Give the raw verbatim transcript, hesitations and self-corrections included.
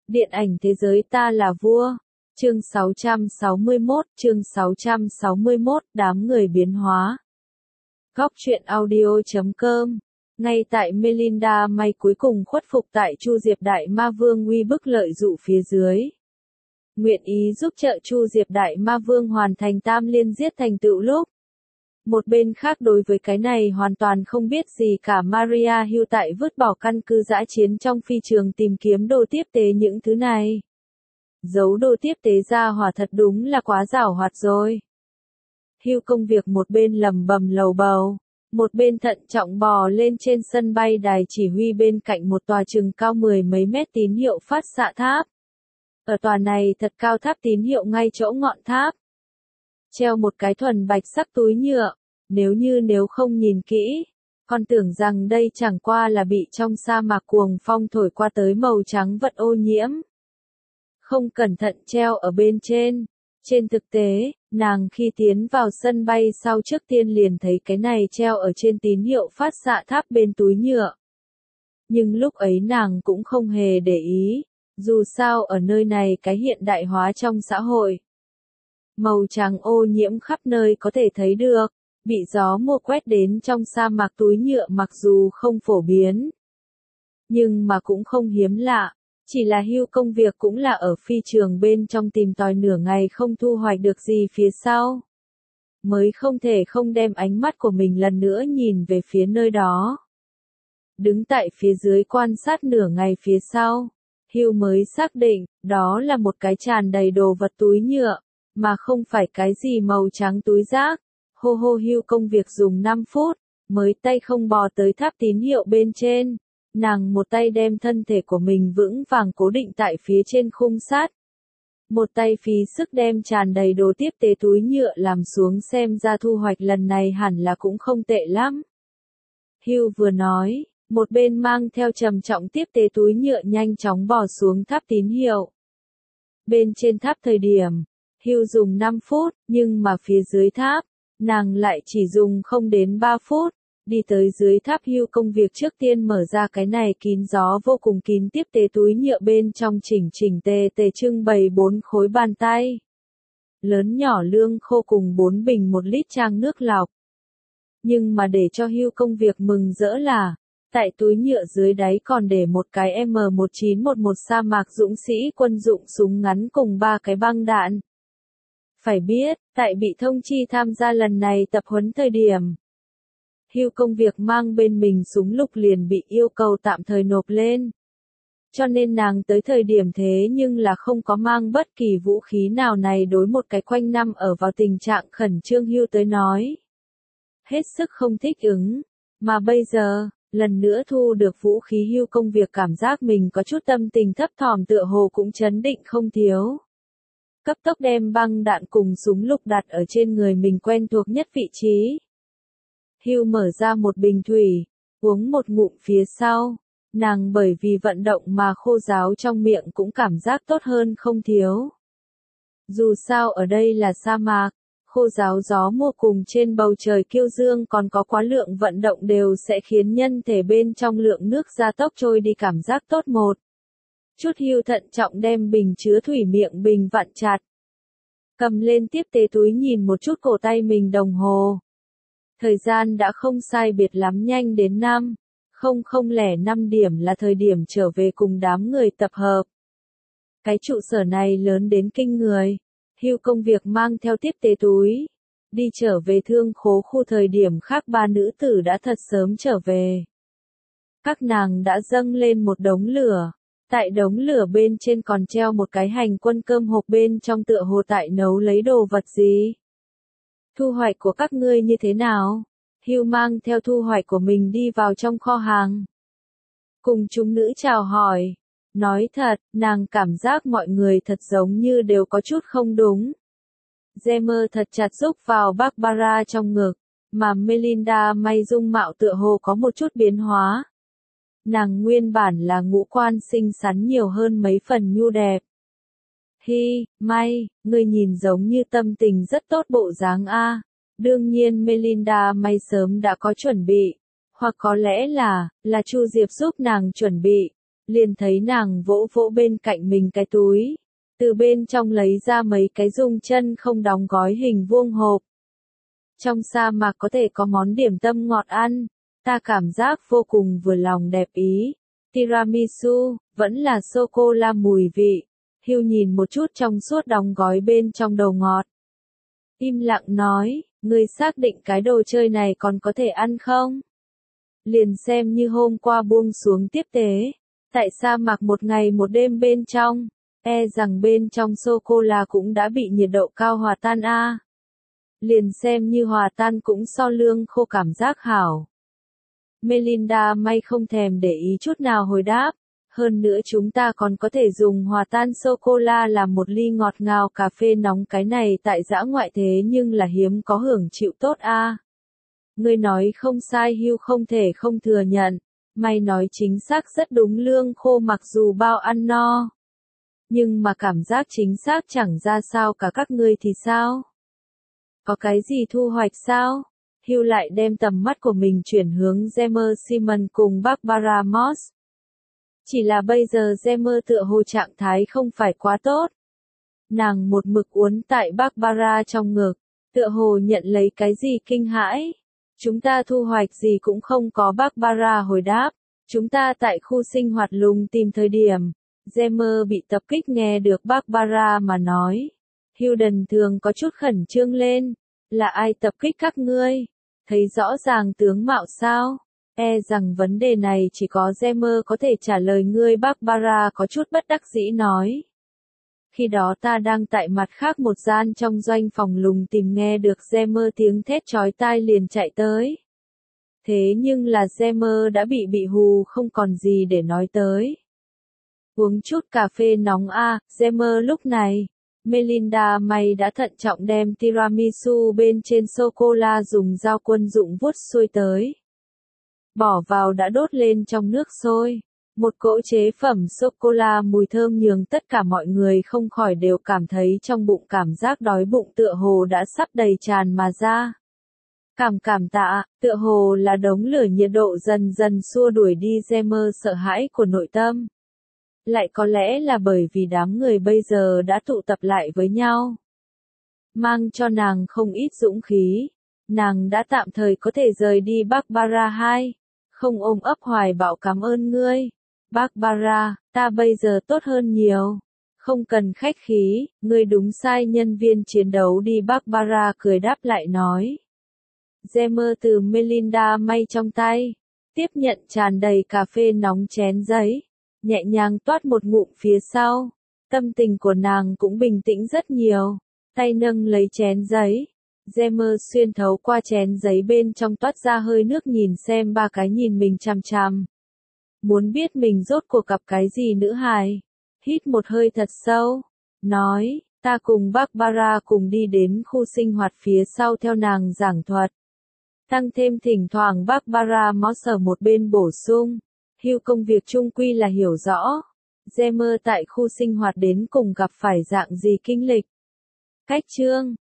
Điện ảnh thế giới ta là vua. Chương sáu trăm sáu mươi mốt, chương sáu trăm sáu mươi mốt, đám người biến hóa. Góc truyện audio chấm com. Ngay tại Melinda May cuối cùng khuất phục tại Chu Diệp Đại Ma Vương uy bức lợi dụ phía dưới. Nguyện ý giúp trợ Chu Diệp Đại Ma Vương hoàn thành tam liên giết thành tựu lúc. Một bên khác đối với cái này hoàn toàn không biết gì cả Maria Hill tại vứt bỏ căn cứ dã chiến trong phi trường tìm kiếm đồ tiếp tế những thứ này. Giấu đồ tiếp tế ra hỏa thật đúng là quá giảo hoạt rồi. Hill công việc một bên lầm bầm lầu bầu, một bên thận trọng bò lên trên sân bay đài chỉ huy bên cạnh một tòa chừng cao mười mấy mét tín hiệu phát xạ tháp. Ở tòa này thật cao tháp tín hiệu ngay chỗ ngọn tháp. Treo một cái thuần bạch sắc túi nhựa, nếu như nếu không nhìn kỹ, còn tưởng rằng đây chẳng qua là bị trong sa mạc cuồng phong thổi qua tới màu trắng vật ô nhiễm. Không cẩn thận treo ở bên trên. Trên thực tế, nàng khi tiến vào sân bay sau trước tiên liền thấy cái này treo ở trên tín hiệu phát xạ tháp bên túi nhựa. Nhưng lúc ấy nàng cũng không hề để ý, dù sao ở nơi này cái hiện đại hóa trong xã hội. Màu trắng ô nhiễm khắp nơi có thể thấy được, bị gió mùa quét đến trong sa mạc túi nhựa mặc dù không phổ biến. Nhưng mà cũng không hiếm lạ, chỉ là Hill công việc cũng là ở phi trường bên trong tìm tòi nửa ngày không thu hoạch được gì phía sau. Mới không thể không đem ánh mắt của mình lần nữa nhìn về phía nơi đó. Đứng tại phía dưới quan sát nửa ngày phía sau, Hill mới xác định, đó là một cái tràn đầy đồ vật túi nhựa, mà không phải cái gì màu trắng túi rác. Hô hô Hill công việc dùng năm phút, mới tay không bò tới tháp tín hiệu bên trên. Nàng một tay đem thân thể của mình vững vàng cố định tại phía trên khung sắt. Một tay phí sức đem tràn đầy đồ tiếp tế túi nhựa làm xuống xem ra thu hoạch lần này hẳn là cũng không tệ lắm. Hill vừa nói, một bên mang theo trầm trọng tiếp tế túi nhựa nhanh chóng bò xuống tháp tín hiệu. Bên trên tháp thời điểm, Hill dùng năm phút, nhưng mà phía dưới tháp, nàng lại chỉ dùng không đến ba phút. Đi tới dưới tháp Hill công việc trước tiên mở ra cái này kín gió vô cùng kín tiếp tế túi nhựa bên trong chỉnh chỉnh tề tề trưng bày bốn khối bàn tay. Lớn nhỏ lương khô cùng bốn bình một lít trang nước lọc. Nhưng mà để cho Hill công việc mừng rỡ là, tại túi nhựa dưới đáy còn để một cái M một chín một một sa mạc dũng sĩ quân dụng súng ngắn cùng ba cái băng đạn. Phải biết, tại bị thông chi tham gia lần này tập huấn thời điểm. Hill công việc mang bên mình súng lục liền bị yêu cầu tạm thời nộp lên. Cho nên nàng tới thời điểm thế nhưng là không có mang bất kỳ vũ khí nào này đối một cái quanh năm ở vào tình trạng khẩn trương Hill tới nói. Hết sức không thích ứng. Mà bây giờ, lần nữa thu được vũ khí Hill công việc cảm giác mình có chút tâm tình thấp thỏm tựa hồ cũng chấn định không thiếu. Cấp tốc đem băng đạn cùng súng lục đặt ở trên người mình quen thuộc nhất vị trí. Hill mở ra một bình thủy, uống một ngụm phía sau, nàng bởi vì vận động mà khô ráo trong miệng cũng cảm giác tốt hơn không thiếu. Dù sao ở đây là sa mạc, khô ráo gió mùa cùng trên bầu trời kiêu dương còn có quá lượng vận động đều sẽ khiến nhân thể bên trong lượng nước gia tốc trôi đi cảm giác tốt một. Chút Hill thận trọng đem bình chứa thủy miệng bình vặn chặt. Cầm lên tiếp tế túi nhìn một chút cổ tay mình đồng hồ. Thời gian đã không sai biệt lắm nhanh đến năm, không không lẻ năm điểm là thời điểm trở về cùng đám người tập hợp. Cái trụ sở này lớn đến kinh người. Hill công việc mang theo tiếp tế túi. Đi trở về thương khố khu thời điểm khác ba nữ tử đã thật sớm trở về. Các nàng đã dâng lên một đống lửa. Tại đống lửa bên trên còn treo một cái hành quân cơm hộp bên trong tựa hồ tại nấu lấy đồ vật gì. Thu hoạch của các ngươi như thế nào? Hill mang theo thu hoạch của mình đi vào trong kho hàng. Cùng chúng nữ chào hỏi. Nói thật, nàng cảm giác mọi người thật giống như đều có chút không đúng. Gemmer thật chặt rúc vào Barbara trong ngực, mà Melinda May dung mạo tựa hồ có một chút biến hóa. Nàng nguyên bản là ngũ quan xinh xắn nhiều hơn mấy phần nhu đẹp. Hi, May, ngươi nhìn giống như tâm tình rất tốt bộ dáng a. Đương nhiên Melinda May sớm đã có chuẩn bị, hoặc có lẽ là, là Chu Diệp giúp nàng chuẩn bị. liền thấy nàng vỗ vỗ bên cạnh mình cái túi, từ bên trong lấy ra mấy cái dung chân không đóng gói hình vuông hộp. Trong sa mạc có thể có món điểm tâm ngọt ăn, ta cảm giác vô cùng vừa lòng đẹp ý. Tiramisu, vẫn là sô-cô-la mùi vị. Hugh nhìn một chút trong suốt đóng gói bên trong đầu ngọt. Im lặng nói, ngươi xác định cái đồ chơi này còn có thể ăn không? Liền xem như hôm qua buông xuống tiếp tế. Tại sa mạc một ngày một đêm bên trong, e rằng bên trong sô-cô-la cũng đã bị nhiệt độ cao hòa tan a. À. Liền xem như hòa tan cũng so lương khô cảm giác hảo. Melinda May không thèm để ý chút nào hồi đáp. Hơn nữa chúng ta còn có thể dùng hòa tan sô-cô-la làm một ly ngọt ngào cà phê nóng, cái này tại dã ngoại thế nhưng là hiếm có hưởng chịu tốt a. À. Ngươi nói không sai, Hugh không thể không thừa nhận. May nói chính xác rất đúng, lương khô mặc dù bao ăn no. Nhưng mà cảm giác chính xác chẳng ra sao cả, các ngươi thì sao? Có cái gì thu hoạch sao? Hugh lại đem tầm mắt của mình chuyển hướng Gemma Simon cùng Barbara Moss. Chỉ là bây giờ Gemma tựa hồ trạng thái không phải quá tốt. Nàng một mực uốn tại Barbara trong ngực, tựa hồ nhận lấy cái gì kinh hãi. Chúng ta thu hoạch gì cũng không có, Barbara hồi đáp. Chúng ta tại khu sinh hoạt lùng tìm thời điểm. Gemma bị tập kích, nghe được Barbara mà nói. Hilden thường có chút khẩn trương lên. Là ai tập kích các ngươi? Thấy rõ ràng tướng mạo sao? E rằng vấn đề này chỉ có Gemma có thể trả lời ngươi, Barbara có chút bất đắc dĩ nói. Khi đó ta đang tại mặt khác một gian trong doanh phòng lùng tìm, nghe được Gemma tiếng thét chói tai liền chạy tới. Thế nhưng là Gemma đã bị bị hù không còn gì để nói tới. Uống chút cà phê nóng a, à, Gemma lúc này. Melinda May đã thận trọng đem tiramisu bên trên sô-cô-la dùng dao quân dụng vuốt xuôi tới. Bỏ vào đã đốt lên trong nước sôi. Một cỗ chế phẩm sô-cô-la mùi thơm nhường tất cả mọi người không khỏi đều cảm thấy trong bụng cảm giác đói bụng tựa hồ đã sắp đầy tràn mà ra. Cảm cảm tạ, tựa hồ là đống lửa nhiệt độ dần dần xua đuổi đi Gemma sợ hãi của nội tâm. Lại có lẽ là bởi vì đám người bây giờ đã tụ tập lại với nhau. Mang cho nàng không ít dũng khí. Nàng đã tạm thời có thể rời đi. Barbara hai. Không ôm ấp hoài bão cảm ơn ngươi. Barbara, ta bây giờ tốt hơn nhiều. Không cần khách khí, ngươi đúng sai nhân viên chiến đấu đi. Barbara cười đáp lại nói. Gemma từ Melinda May trong tay. Tiếp nhận tràn đầy cà phê nóng chén giấy. Nhẹ nhàng toát một ngụm phía sau. Tâm tình của nàng cũng bình tĩnh rất nhiều. Tay nâng lấy chén giấy. Gemma xuyên thấu qua chén giấy bên trong toát ra hơi nước, nhìn xem ba cái nhìn mình chằm chằm. Muốn biết mình rốt cuộc gặp cái gì nữ hài. Hít một hơi thật sâu. Nói, ta cùng Barbara cùng đi đến khu sinh hoạt phía sau theo nàng giảng thuật. Tăng thêm thỉnh thoảng Barbara Moss ở một bên bổ sung. Hugh công việc chung quy là hiểu rõ. Gemma tại khu sinh hoạt đến cùng gặp phải dạng gì kinh lịch. Cách chương